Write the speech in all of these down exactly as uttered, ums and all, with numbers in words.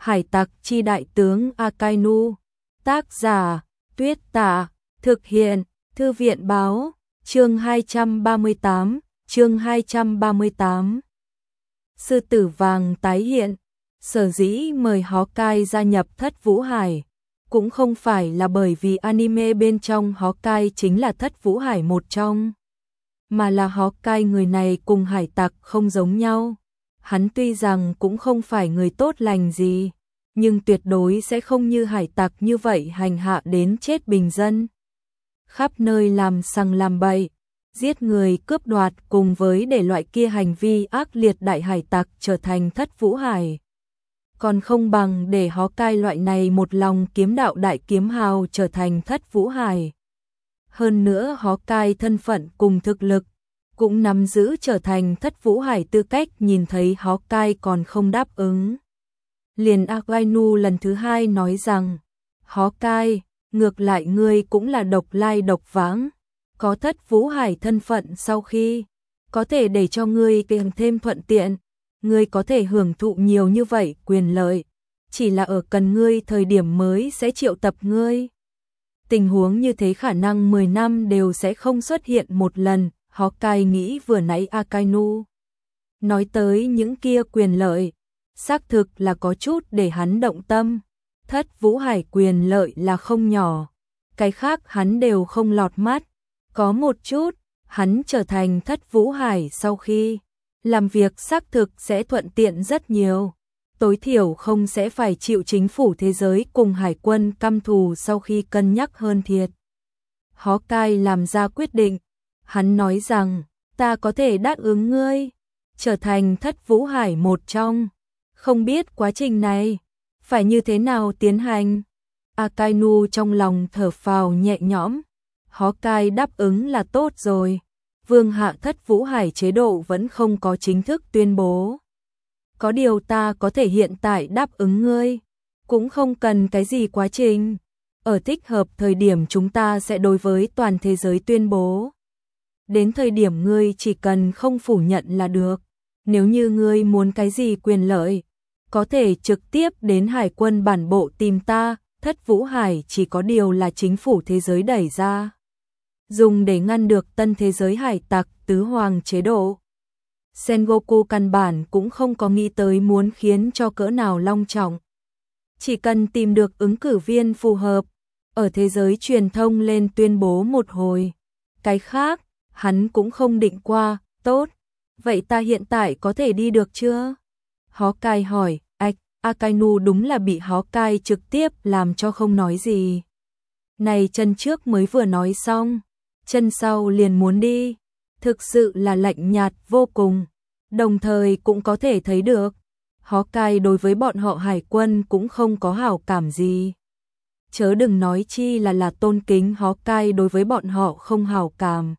Hải tặc chi đại tướng Akainu. Tác giả Tuyết Tạ. Thực hiện Thư viện báo. Chương hai trăm ba mươi tám. Chương hai trăm ba mươi tám. Sư tử vàng tái hiện. Sở dĩ mời Hawkeye gia nhập Thất Vũ Hải cũng không phải là bởi vì anime bên trong Hawkeye chính là Thất Vũ Hải một trong, mà là Hawkeye người này cùng hải tặc không giống nhau. Hắn tuy rằng cũng không phải người tốt lành gì, nhưng tuyệt đối sẽ không như hải tặc như vậy hành hạ đến chết bình dân. Khắp nơi làm sằng làm bậy, giết người cướp đoạt cùng với để loại kia hành vi ác liệt đại hải tặc trở thành Thất Vũ Hải. Còn không bằng để Hawkeye loại này một lòng kiếm đạo đại kiếm hào trở thành Thất Vũ Hải. Hơn nữa Hawkeye thân phận cùng thực lực cũng nắm giữ trở thành Thất Vũ Hải tư cách, nhìn thấy Hawkeye còn không đáp ứng. Liền Akainu lần thứ hai nói rằng, Hawkeye, ngược lại ngươi cũng là độc lai độc vãng, có Thất Vũ Hải thân phận sau khi, có thể để cho ngươi càng thêm thuận tiện, ngươi có thể hưởng thụ nhiều như vậy quyền lợi, chỉ là ở cần ngươi thời điểm mới sẽ triệu tập ngươi. Tình huống như thế khả năng mười năm đều sẽ không xuất hiện một lần. Hawkeye nghĩ vừa nãy Akainu nói tới những kia quyền lợi, xác thực là có chút để hắn động tâm. Thất Vũ Hải quyền lợi là không nhỏ, cái khác hắn đều không lọt mắt. Có một chút, hắn trở thành Thất Vũ Hải sau khi làm việc xác thực sẽ thuận tiện rất nhiều. Tối thiểu không sẽ phải chịu chính phủ thế giới cùng hải quân căm thù sau khi cân nhắc hơn thiệt. Hawkeye làm ra quyết định. Hắn nói rằng, ta có thể đáp ứng ngươi, trở thành Thất Vũ Hải một trong. Không biết quá trình này phải như thế nào tiến hành. Akainu trong lòng thở phào nhẹ nhõm. Hawkeye đáp ứng là tốt rồi. Vương hạ Thất Vũ Hải chế độ vẫn không có chính thức tuyên bố. Có điều ta có thể hiện tại đáp ứng ngươi, cũng không cần cái gì quá trình. Ở thích hợp thời điểm chúng ta sẽ đối với toàn thế giới tuyên bố. Đến thời điểm ngươi chỉ cần không phủ nhận là được. Nếu như ngươi muốn cái gì quyền lợi, có thể trực tiếp đến hải quân bản bộ tìm ta. Thất Vũ Hải chỉ có điều là chính phủ thế giới đẩy ra, dùng để ngăn được tân thế giới hải tặc tứ hoàng chế độ. Sengoku căn bản cũng không có nghĩ tới muốn khiến cho cỡ nào long trọng. Chỉ cần tìm được ứng cử viên phù hợp, ở thế giới truyền thông lên tuyên bố một hồi. Cái khác, hắn cũng không định qua. Tốt, vậy ta hiện tại có thể đi được chưa? Hawkeye hỏi. Ách, Akainu đúng là bị Hawkeye trực tiếp làm cho không nói gì. Này chân trước mới vừa nói xong, chân sau liền muốn đi. Thực sự là lạnh nhạt vô cùng. Đồng thời cũng có thể thấy được, Hawkeye đối với bọn họ hải quân cũng không có hảo cảm gì. Chớ đừng nói chi là là tôn kính. Hawkeye đối với bọn họ không hảo cảm.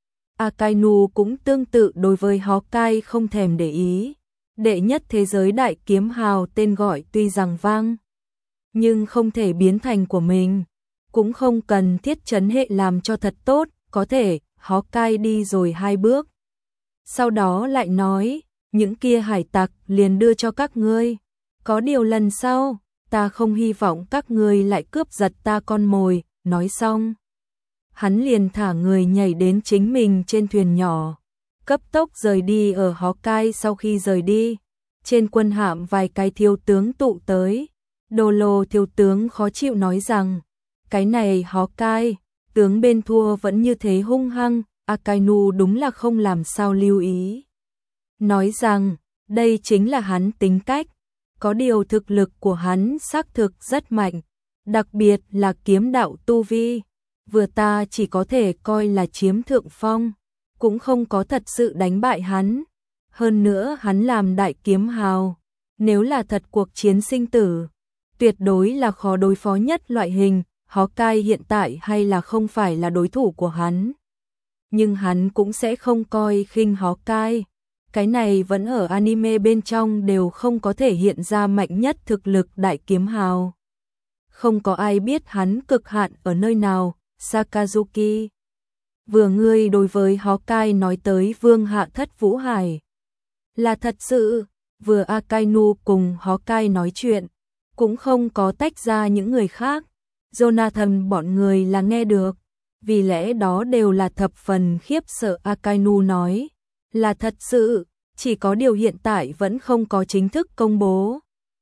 Akainu cũng tương tự đối với Hawkeye không thèm để ý. Đệ nhất thế giới đại kiếm hào tên gọi tuy rằng vang, nhưng không thể biến thành của mình. Cũng không cần thiết trấn hệ làm cho thật tốt. Có thể, Hawkeye đi rồi hai bước. Sau đó lại nói, những kia hải tặc liền đưa cho các ngươi. Có điều lần sau, ta không hy vọng các ngươi lại cướp giật ta con mồi. Nói xong, hắn liền thả người nhảy đến chính mình trên thuyền nhỏ, cấp tốc rời đi. Ở Hawkeye sau khi rời đi, trên quân hạm vài cái thiếu tướng tụ tới. Đô lô thiếu tướng khó chịu nói rằng, cái này Hawkeye, tướng bên thua vẫn như thế hung hăng. Akainu đúng là không làm sao lưu ý. Nói rằng, đây chính là hắn tính cách. Có điều thực lực của hắn xác thực rất mạnh, đặc biệt là kiếm đạo tu vi. Vừa ta chỉ có thể coi là chiếm thượng phong, cũng không có thật sự đánh bại hắn. Hơn nữa hắn làm đại kiếm hào, nếu là thật cuộc chiến sinh tử, tuyệt đối là khó đối phó nhất loại hình. Hawkeye hiện tại hay là không phải là đối thủ của hắn, nhưng hắn cũng sẽ không coi khinh Hawkeye. Cái này vẫn ở anime bên trong đều không có thể hiện ra mạnh nhất thực lực đại kiếm hào. Không có ai biết hắn cực hạn ở nơi nào. Sakazuki, vừa ngươi đối với Hawkeye nói tới vương hạ Thất Vũ Hải là thật sự. Vừa Akainu cùng Hawkeye nói chuyện, cũng không có tách ra những người khác. Jonathan bọn người là nghe được, vì lẽ đó đều là thập phần khiếp sợ. Akainu nói, là thật sự, chỉ có điều hiện tại vẫn không có chính thức công bố.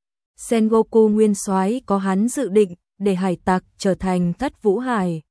Sengoku nguyên soái có hắn dự định để hải tặc trở thành Thất Vũ Hải,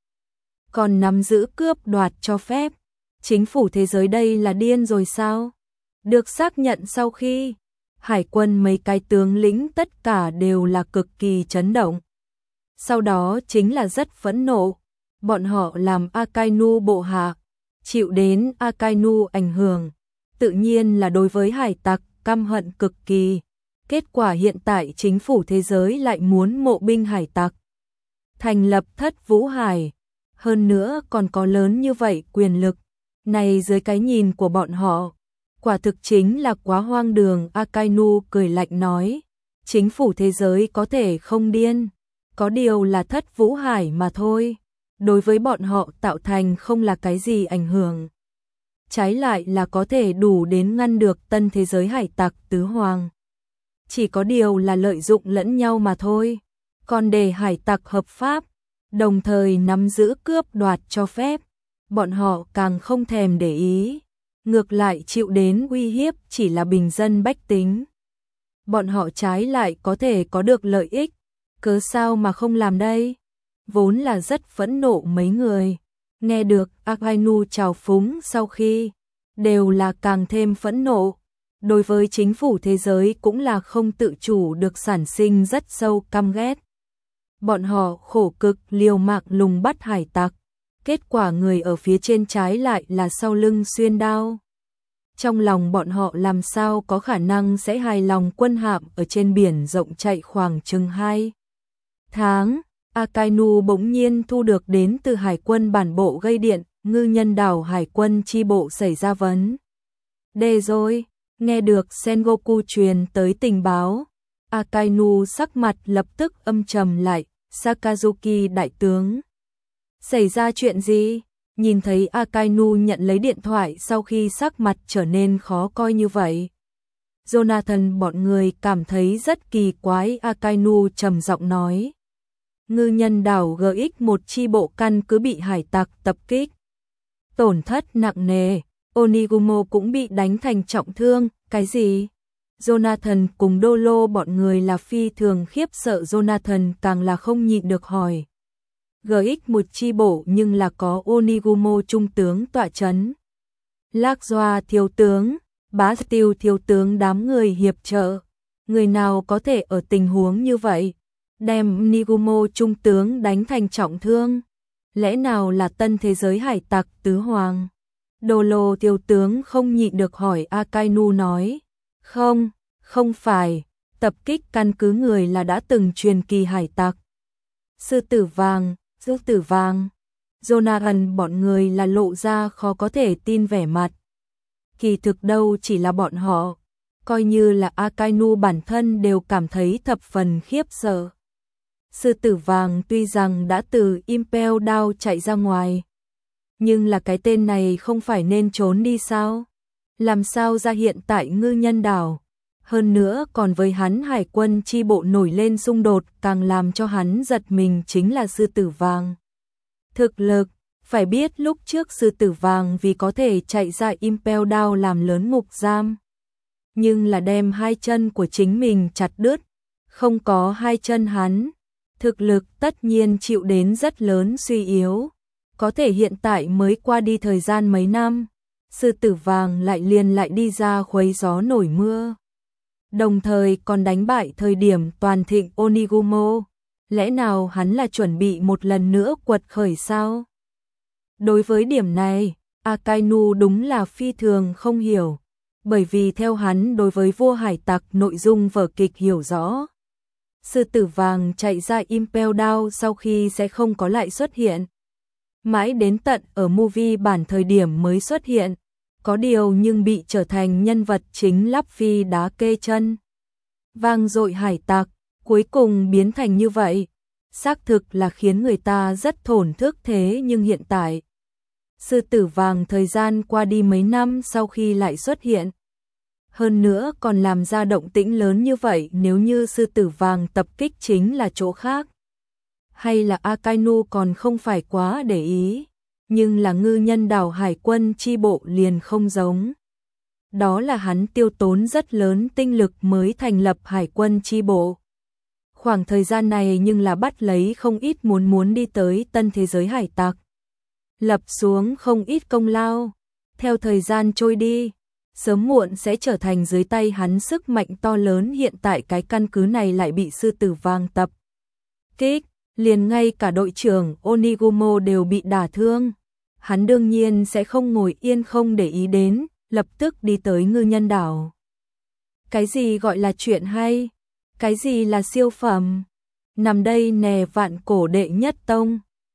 còn nắm giữ cướp đoạt cho phép. Chính phủ thế giới đây là điên rồi sao? Được xác nhận sau khi hải quân mấy cái tướng lĩnh tất cả đều là cực kỳ chấn động. Sau đó chính là rất phẫn nộ. Bọn họ làm Akainu bộ hạ, chịu đến Akainu ảnh hưởng, tự nhiên là đối với hải tặc căm hận cực kỳ. Kết quả hiện tại chính phủ thế giới lại muốn mộ binh hải tặc, thành lập Thất Vũ Hải, hơn nữa còn có lớn như vậy quyền lực. Này dưới cái nhìn của bọn họ, quả thực chính là quá hoang đường. Akainu cười lạnh nói, chính phủ thế giới có thể không điên, có điều là Thất Vũ Hải mà thôi. Đối với bọn họ tạo thành không là cái gì ảnh hưởng. Trái lại là có thể đủ đến ngăn được tân thế giới hải tặc tứ hoàng. Chỉ có điều là lợi dụng lẫn nhau mà thôi. Còn để hải tặc hợp pháp, đồng thời nắm giữ cướp đoạt cho phép, bọn họ càng không thèm để ý. Ngược lại chịu đến uy hiếp chỉ là bình dân bách tính. Bọn họ trái lại có thể có được lợi ích, cớ sao mà không làm đây? Vốn là rất phẫn nộ mấy người. Nghe được Akainu trào phúng sau khi, đều là càng thêm phẫn nộ. Đối với chính phủ thế giới cũng là không tự chủ được sản sinh rất sâu căm ghét. Bọn họ khổ cực liều mạng lùng bắt hải tặc, kết quả người ở phía trên trái lại là sau lưng xuyên đao. Trong lòng bọn họ làm sao có khả năng sẽ hài lòng quân hạm ở trên biển rộng chạy khoảng chừng hai tháng. Akainu bỗng nhiên thu được đến từ hải quân bản bộ gây điện, ngư nhân đảo hải quân chi bộ xảy ra vấn đề rồi. Nghe được Sengoku truyền tới tình báo, Akainu sắc mặt lập tức âm trầm lại. Sakazuki đại tướng, xảy ra chuyện gì? Nhìn thấy Akainu nhận lấy điện thoại sau khi sắc mặt trở nên khó coi như vậy, Jonathan bọn người cảm thấy rất kỳ quái. Akainu trầm giọng nói, ngư nhân đảo G X một chi bộ căn cứ bị hải tặc tập kích, tổn thất nặng nề, Onigumo cũng bị đánh thành trọng thương. Cái gì? Jonathan cùng Dolo bọn người là phi thường khiếp sợ. Jonathan càng là không nhịn được hỏi, G X một chi bộ nhưng là có Onigumo trung tướng tọa chấn, Lạc Doa thiếu tướng, Bastille thiếu tướng đám người hiệp trợ, người nào có thể ở tình huống như vậy đem Onigumo trung tướng đánh thành trọng thương? Lẽ nào là tân thế giới hải tặc tứ hoàng? Dolo thiếu tướng không nhịn được hỏi. Akainu nói, không, không phải, tập kích căn cứ người là đã từng truyền kỳ hải tặc Sư tử vàng, sư tử vàng. Jonathan bọn người là lộ ra khó có thể tin vẻ mặt. Kỳ thực đâu chỉ là bọn họ, coi như là Akainu bản thân đều cảm thấy thập phần khiếp sợ. Sư tử vàng tuy rằng đã từ Impel Down chạy ra ngoài, nhưng là cái tên này không phải nên trốn đi sao? Làm sao ra hiện tại ngư nhân đảo? Hơn nữa còn với hắn hải quân chi bộ nổi lên xung đột, càng làm cho hắn giật mình chính là sư tử vàng. Thực lực, phải biết lúc trước sư tử vàng vì có thể chạy ra Impel Down làm lớn ngục giam, nhưng là đem hai chân của chính mình chặt đứt, không có hai chân hắn, thực lực tất nhiên chịu đến rất lớn suy yếu. Có thể hiện tại mới qua đi thời gian mấy năm, sư tử vàng lại liền lại đi ra khuấy gió nổi mưa, đồng thời còn đánh bại thời điểm toàn thịnh Onigumo. Lẽ nào hắn là chuẩn bị một lần nữa quật khởi sao? Đối với điểm này, Akainu đúng là phi thường không hiểu, bởi vì theo hắn đối với vua hải tặc nội dung vở kịch hiểu rõ, sư tử vàng chạy ra Impel Down sau khi sẽ không có lại xuất hiện. Mãi đến tận ở movie bản thời điểm mới xuất hiện, có điều nhưng bị trở thành nhân vật chính lắp phi đá kê chân. Vang dội hải tặc, cuối cùng biến thành như vậy, xác thực là khiến người ta rất thổn thức. Thế nhưng hiện tại, sư tử vàng thời gian qua đi mấy năm sau khi lại xuất hiện, Hơn nữa còn làm ra động tĩnh lớn như vậy, nếu như sư tử vàng tập kích chính là chỗ khác. Hay là Akainu còn không phải quá để ý, nhưng là ngư nhân đảo hải quân chi bộ liền không giống. Đó là hắn tiêu tốn rất lớn tinh lực mới thành lập hải quân chi bộ. Khoảng thời gian này nhưng là bắt lấy không ít muốn muốn đi tới tân thế giới hải tặc. Lập xuống không ít công lao. Theo thời gian trôi đi, sớm muộn sẽ trở thành dưới tay hắn sức mạnh to lớn. Hiện tại cái căn cứ này lại bị sư tử vàng tập kích, liền ngay cả đội trưởng Onigumo đều bị đả thương. Hắn đương nhiên sẽ không ngồi yên không để ý đến, lập tức đi tới ngư nhân đảo. Cái gì gọi là chuyện hay? Cái gì là siêu phẩm? Nằm đây nè vạn cổ đệ nhất tông.